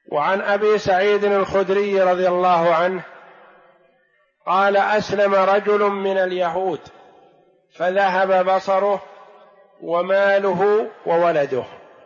وعن أبي سعيد الخدري رضي الله عنه قال: أسلم رجل من اليهود فذهب بصره وماله وولده،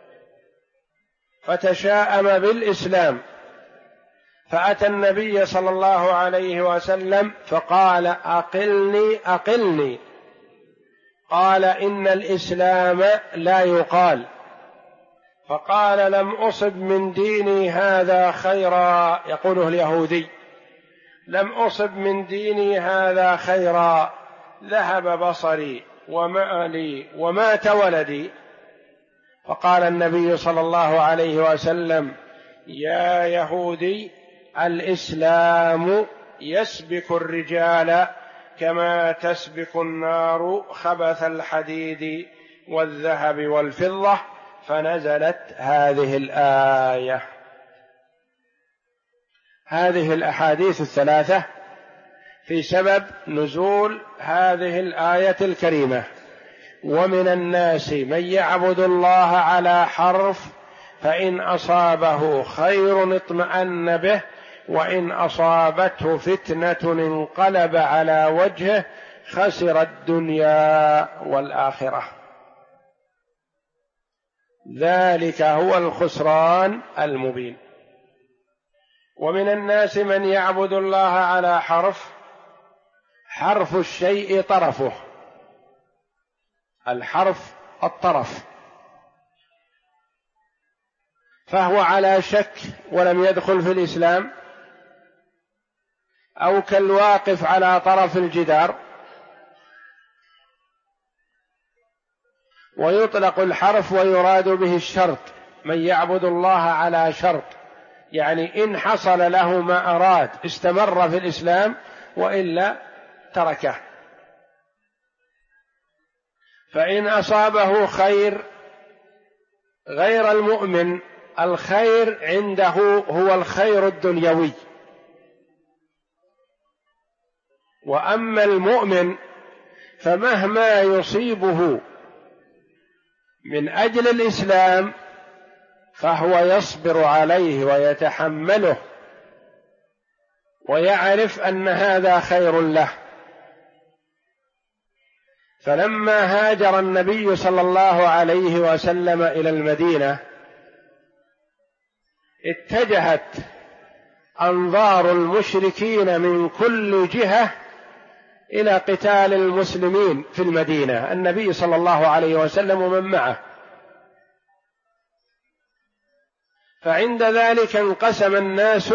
فتشاءم بالإسلام، فأتى النبي صلى الله عليه وسلم فقال: أقلني. قال: إن الإسلام لا يقال. فقال: لم أصب من ديني هذا خيرا، يقوله اليهودي: لم أصب من ديني هذا خيرا، ذهب بصري ومالي ومات ولدي. فقال النبي صلى الله عليه وسلم: يا يهودي، الإسلام يسبك الرجال كما تسبك النار خبث الحديد والذهب والفضة. فنزلت هذه الآية. هذه الأحاديث الثلاثة في سبب نزول هذه الآية الكريمة: ومن الناس من يعبد الله على حرف، فإن أصابه خير اطمأن به، وإن أصابته فتنة انقلب على وجهه، خسر الدنيا والآخرة. ذلك هو الخسران المبين. ومن الناس من يعبد الله على حرف، حرف الشيء طرفه، الحرف الطرف، فهو على شك ولم يدخل في الإسلام، أو كالواقف على طرف الجدار. ويطلق الحرف ويراد به الشرط، من يعبد الله على شرط، يعني إن حصل له ما أراد استمر في الإسلام، وإلا تركه. فإن أصابه خير، غير المؤمن الخير عنده هو الخير الدنيوي، وأما المؤمن فمهما يصيبه من أجل الإسلام فهو يصبر عليه ويتحمله، ويعرف أن هذا خير له. فلما هاجر النبي صلى الله عليه وسلم إلى المدينة، اتجهت أنظار المشركين من كل جهة إلى قتال المسلمين في المدينة، النبي صلى الله عليه وسلم ومن معه. فعند ذلك انقسم الناس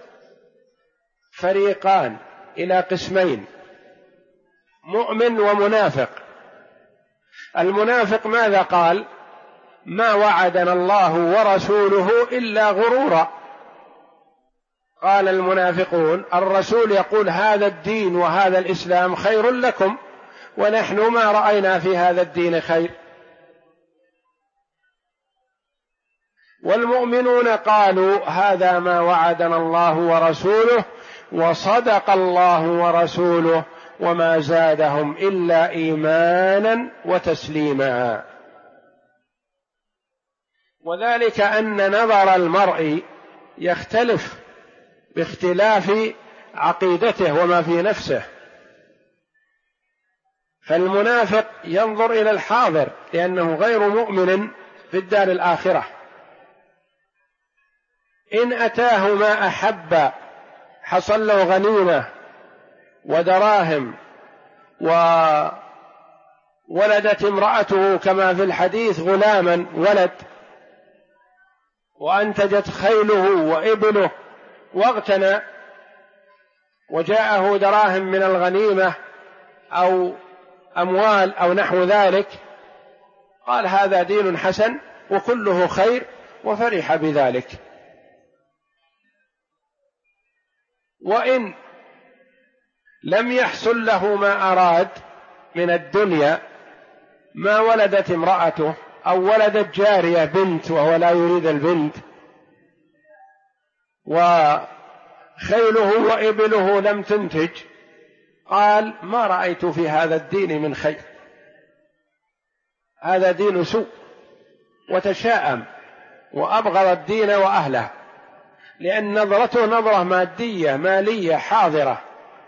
فريقان إلى قسمين: مؤمن ومنافق. المنافق ماذا قال؟ ما وعدنا الله ورسوله إلا غرورا. قال المنافقون: الرسول يقول هذا الدين وهذا الإسلام خير لكم، ونحن ما رأينا في هذا الدين خير. والمؤمنون قالوا: هذا ما وعدنا الله ورسوله، وصدق الله ورسوله، وما زادهم إلا إيمانا وتسليما. وذلك أن نظر المرء يختلف باختلاف عقيدته وما في نفسه. فالمنافق ينظر إلى الحاضر لأنه غير مؤمن في الدار الآخرة، إن أتاه ما أحب حصل له غنيمة ودراهم، وولدت امرأته كما في الحديث غلاما ولد، وأنتجت خيله وإبله واغتنى، وجاءه دراهم من الغنيمة أو أموال أو نحو ذلك، قال: هذا دين حسن وكله خير، وفرح بذلك. وإن لم يحصل له ما أراد من الدنيا، ما ولدت امرأته أو ولدت جارية بنت وهو لا يريد البنت، وخيله وإبله لم تنتج، قال: ما رأيت في هذا الدين من خير، هذا دين سوء، وتشاءم وأبغض الدين وأهله. لأن نظرته نظرة مادية مالية حاضرة.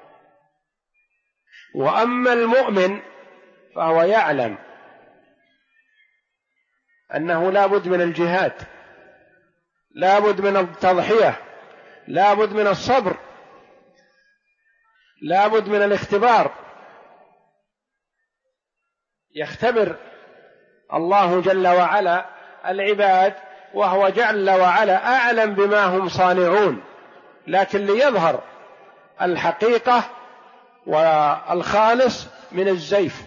وأما المؤمن فهو يعلم أنه لا بد من الجهاد، لا بد من التضحية، لا بد من الصبر، لا بد من الاختبار. يختبر الله جل وعلا العباد وهو جل وعلا أعلم بما هم صانعون، لكن ليظهر الحقيقة والخالص من الزيف.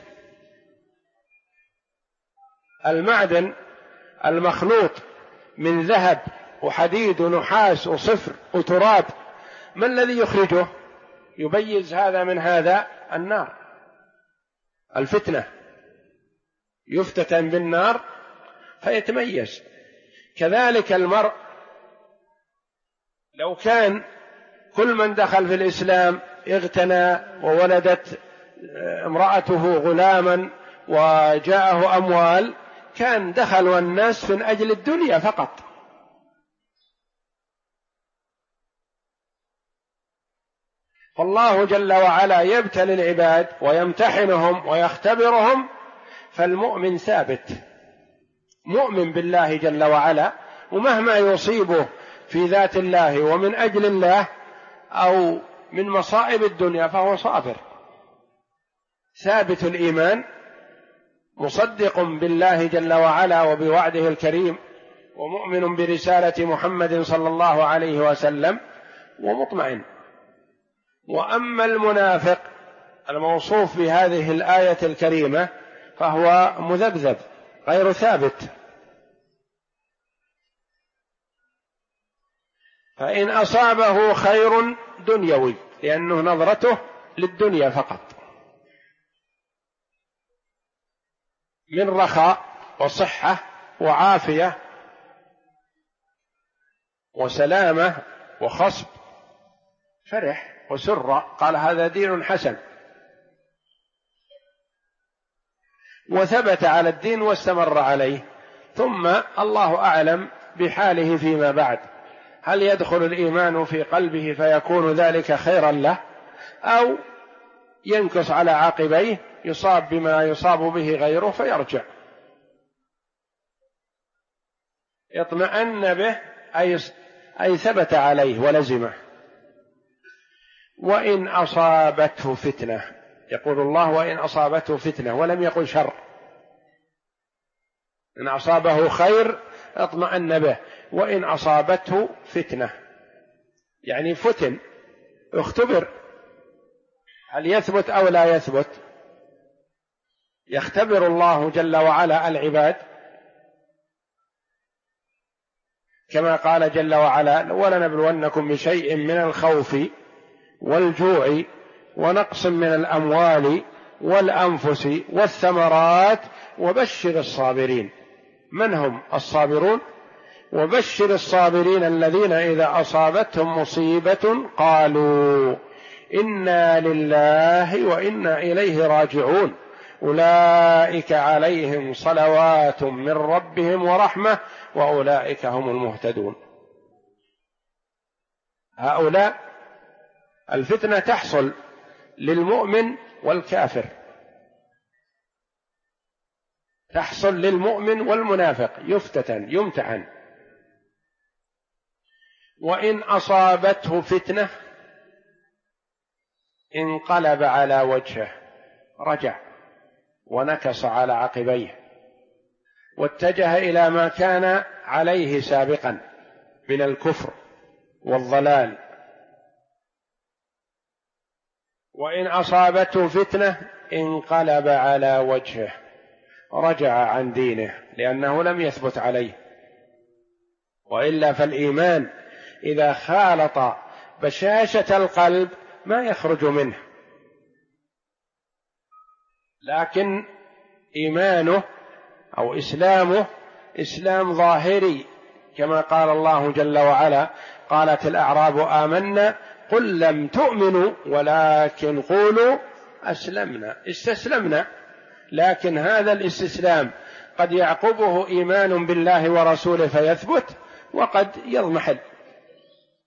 المعدن المخلوط من ذهب وحديد ونحاس وصفر وتراب، ما الذي يخرجه يبيز هذا من هذا؟ النار، الفتنة، يفتتن بالنار فيتميز. كذلك المرء لو كان كل من دخل في الإسلام اغتنى وولدت امرأته غلاما وجاءه أموال، كان دخل الناس من أجل الدنيا فقط. فالله جل وعلا يبتلي العباد ويمتحنهم ويختبرهم، فالمؤمن ثابت مؤمن بالله جل وعلا، ومهما يصيبه في ذات الله ومن أجل الله أو من مصائب الدنيا فهو صابر ثابت الإيمان، مصدق بالله جل وعلا وبوعده الكريم، ومؤمن برسالة محمد صلى الله عليه وسلم، ومطمئن. وأما المنافق الموصوف بهذه الآية الكريمة فهو مذبذب غير ثابت، فإن أصابه خير دنيوي لأنه نظرته للدنيا فقط، من رخاء وصحة وعافية وسلامة وخصب فرح وسر، قال هذا دين حسن، وثبت على الدين واستمر عليه. ثم الله أعلم بحاله فيما بعد، هل يدخل الإيمان في قلبه فيكون ذلك خيرا له، أو ينكص على عاقبيه يصاب بما يصاب به غيره فيرجع. اطمأن به أي ثبت عليه ولزمه. وإن أصابته فتنة، يقول الله وإن أصابته فتنة، ولم يقل شر. إن أصابه خير اطمأن به، وإن أصابته فتنة يعني فتن، اختبر هل يثبت أو لا يثبت. يختبر الله جل وعلا العباد كما قال جل وعلا ولنبلونكم بشيء من الخوف والجوع ونقص من الأموال والأنفس والثمرات وبشر الصابرين. من هم الصابرون؟ وبشر الصابرين الذين إذا أصابتهم مصيبة قالوا إنا لله وإنا إليه راجعون أولئك عليهم صلوات من ربهم ورحمة وأولئك هم المهتدون. هؤلاء الفتنة تحصل للمؤمن والكافر، تحصل للمؤمن والمنافق، يفتتن يمتحن. وإن أصابته فتنة انقلب على وجهه، رجع ونكص على عقبيه واتجه إلى ما كان عليه سابقا من الكفر والضلال. وإن أصابته فتنة انقلب على وجهه، رجع عن دينه لأنه لم يثبت عليه. وإلا فالإيمان إذا خالط بشاشة القلب ما يخرج منه، لكن إيمانه أو إسلامه إسلام ظاهري، كما قال الله جل وعلا قالت الأعراب آمنا قل لم تؤمنوا ولكن قولوا أسلمنا، استسلمنا. لكن هذا الاستسلام قد يعقبه إيمان بالله ورسوله فيثبت، وقد يضمحل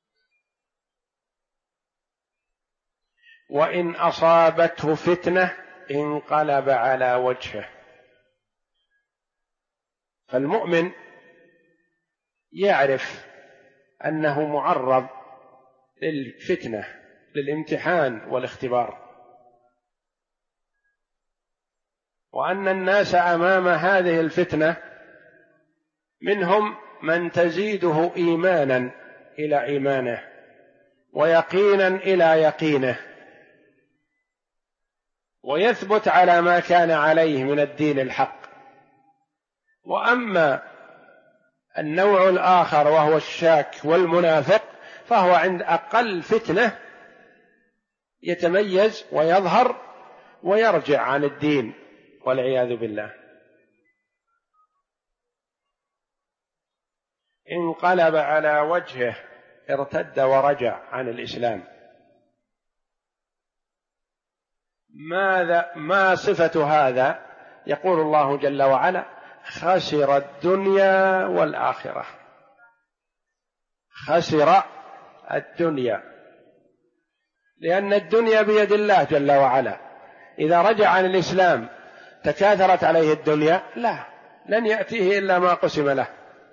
وإن أصابته فتنة انقلب على وجهه. فالمؤمن يعرف أنه معرض للفتنة، للامتحان والاختبار، وأن الناس أمام هذه الفتنة منهم من تزيده إيمانا إلى إيمانه ويقينا إلى يقينه، ويثبت على ما كان عليه من الدين الحق. وأما النوع الآخر وهو الشاك والمنافق فهو عند أقل فتنة يتميز ويظهر ويرجع عن الدين والعياذ بالله. انقلب على وجهه، ارتد ورجع عن الإسلام. ما صفة هذا؟ يقول الله جل وعلا: خسر الدنيا والآخرة. خسر الدنيا، لأن الدنيا بيد الله جل وعلا. إذا رجع عن الإسلام تكاثرت عليه الدنيا؟ لا، لن يأتيه إلا ما قسم له.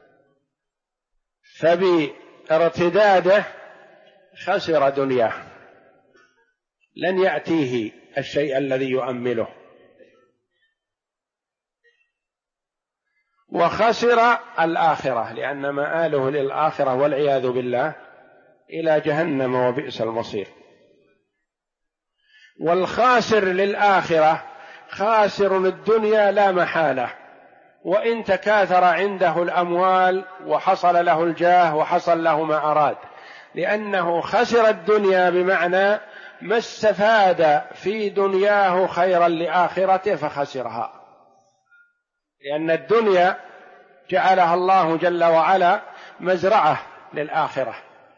فبارتداده خسر دنياه، لن يأتيه الشيء الذي يؤمله. وخسر الآخرة، لأن مآله للآخرة والعياذ بالله إلى جهنم وبئس المصير. والخاسر للآخرة خاسر الدنيا لا محالة، وإن تكاثر عنده الأموال وحصل له الجاه وحصل له ما أراد، لأنه خسر الدنيا بمعنى ما استفاد في دنياه خيرا لآخرته فخسرها، لأن الدنيا جعلها الله جل وعلا مزرعة للآخرة.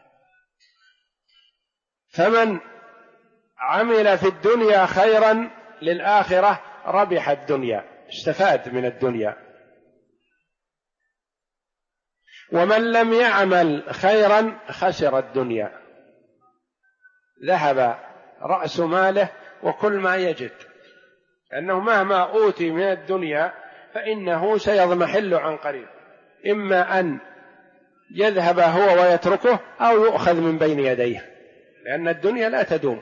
فمن عمل في الدنيا خيرا للآخرة ربح الدنيا، استفاد من الدنيا. ومن لم يعمل خيرا خسر الدنيا، ذهب رأس ماله وكل ما يجد، لأنه مهما أوتي من الدنيا فإنه سيضمحل عن قريب، إما أن يذهب هو ويتركه أو يؤخذ من بين يديه، لأن الدنيا لا تدوم.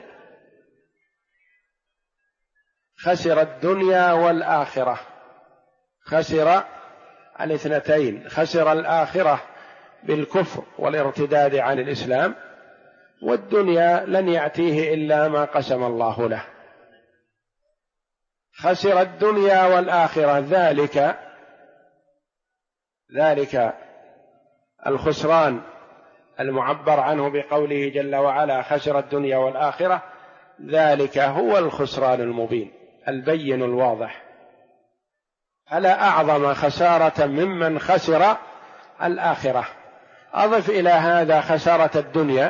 خسر الدنيا والآخرة، خسر الاثنتين، خسر الآخرة بالكفر والارتداد عن الإسلام، والدنيا لن يأتيه إلا ما قسم الله له. خسر الدنيا والآخرة، ذلك الخسران المعبر عنه بقوله جل وعلا: خسر الدنيا والآخرة، ذلك هو الخسران المبين البين الواضح. فلا أعظم خسارة ممن خسر الآخرة. أضف إلى هذا خسارة الدنيا،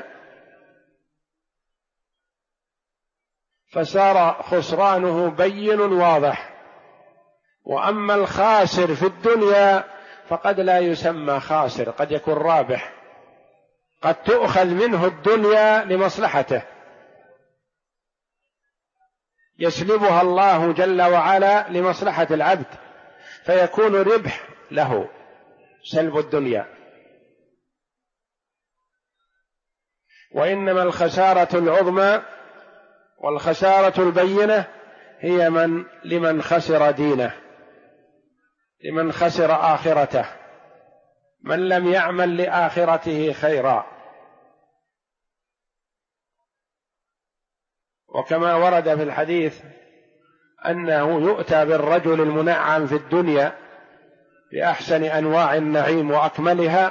فصار خسرانه بين واضح. وأما الخاسر في الدنيا فقد لا يسمى خاسر، قد يكون رابح، قد تؤخذ منه الدنيا لمصلحته، يسلبها الله جل وعلا لمصلحة العبد، فيكون ربح له سلب الدنيا. وإنما الخسارة العظمى والخسارة البينة هي لمن خسر دينه، لمن خسر آخرته، من لم يعمل لآخرته خيرا. وكما ورد في الحديث أنه يؤتى بالرجل المنعم في الدنيا بأحسن أنواع النعيم وأكملها،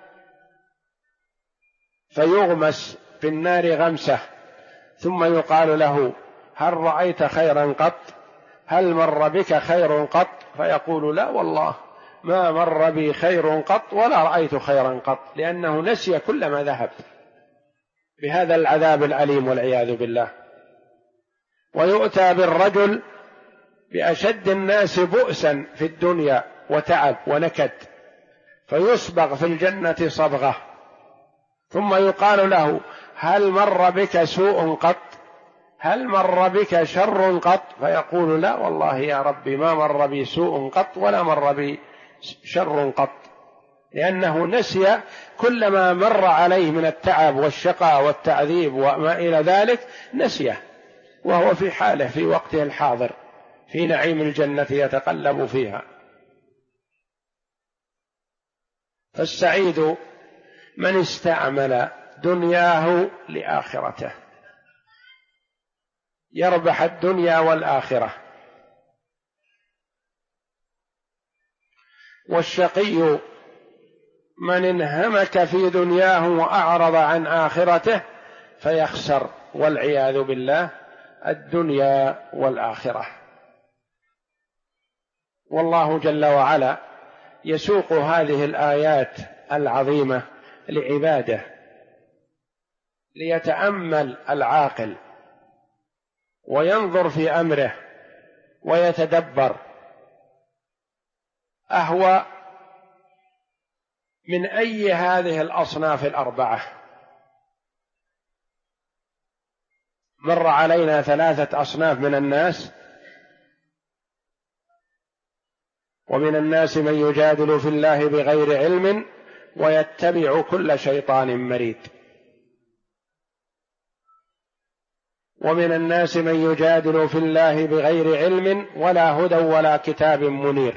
فيغمس في النار غمسة، ثم يقال له: هل رأيت خيرا قط؟ هل مر بك خير قط؟ فيقول: لا والله ما مر بي خير قط ولا رأيت خيرا قط، لأنه نسي كل ما ذهب، بهذا العذاب الأليم والعياذ بالله. ويؤتى بالرجل بأشد الناس بؤسا في الدنيا وتعب ونكد، فيصبغ في الجنة صبغة، ثم يقال له: هل مر بك سوء قط؟ هل مر بك شر قط؟ فيقول لا والله يا ربي ما مر بي سوء قط ولا مر بي شر قط، لأنه نسي كل ما مر عليه من التعب والشقاء والتعذيب وما إلى ذلك، نسيه وهو في حاله في وقته الحاضر في نعيم الجنة يتقلب فيها. فالسعيد من استعمل دنياه لآخرته، يربح الدنيا والآخرة. والشقي من انهمك في دنياه وأعرض عن آخرته فيخسر والعياذ بالله الدنيا والآخرة. والله جل وعلا يسوق هذه الآيات العظيمة لعباده ليتأمل العاقل وينظر في أمره ويتدبر أهو من أي هذه الأصناف الأربعة. مر علينا 3 أصناف من الناس: ومن الناس من يجادل في الله بغير علم ويتبع كل شيطان مريد. ومن الناس من يجادل في الله بغير علم ولا هدى ولا كتاب منير.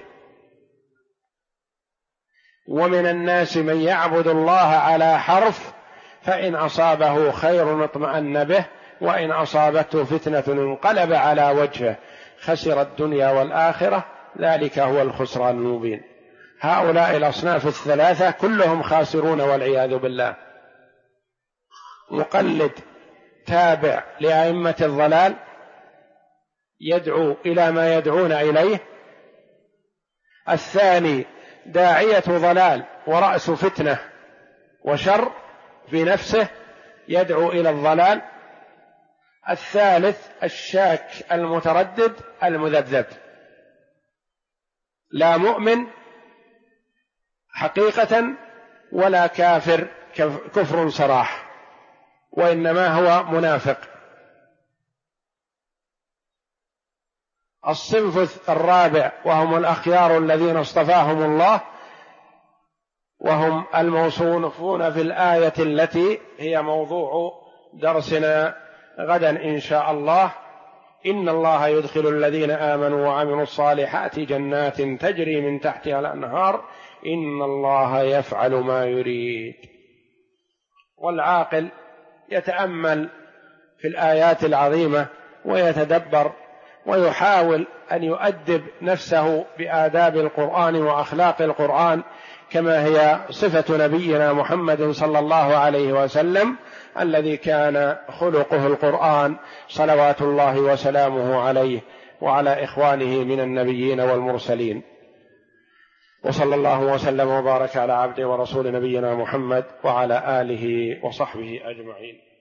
ومن الناس من يعبد الله على حرف فإن أصابه خير اطمأن به وإن أصابته فتنة انقلب على وجهه خسر الدنيا والآخرة ذلك هو الخسران المبين. هؤلاء الأصناف الثلاثة كلهم خاسرون والعياذ بالله. مقلد تابع لأئمة الضلال يدعو إلى ما يدعون إليه. الثاني داعية ضلال ورأس فتنة وشر في نفسه يدعو إلى الضلال. الثالث الشاك المتردد المذبذب، لا مؤمن حقيقة ولا كافر كفر صراح، وإنما هو منافق. الصنف الرابع وهم الأخيار الذين اصطفاهم الله، وهم الموصوفون في الآية التي هي موضوع درسنا غدا إن شاء الله: إن الله يدخل الذين آمنوا وعملوا الصالحات جنات تجري من تحتها الأنهار إن الله يفعل ما يريد. والعاقل يتأمل في الآيات العظيمة ويتدبر ويحاول أن يؤدب نفسه بآداب القرآن وأخلاق القرآن كما هي صفة نبينا محمد صلى الله عليه وسلم الذي كان خلقه القرآن صلوات الله وسلامه عليه وعلى إخوانه من النبيين والمرسلين. وصلى الله وسلم وبارك على عبده ورسول نبينا محمد وعلى آله وصحبه أجمعين.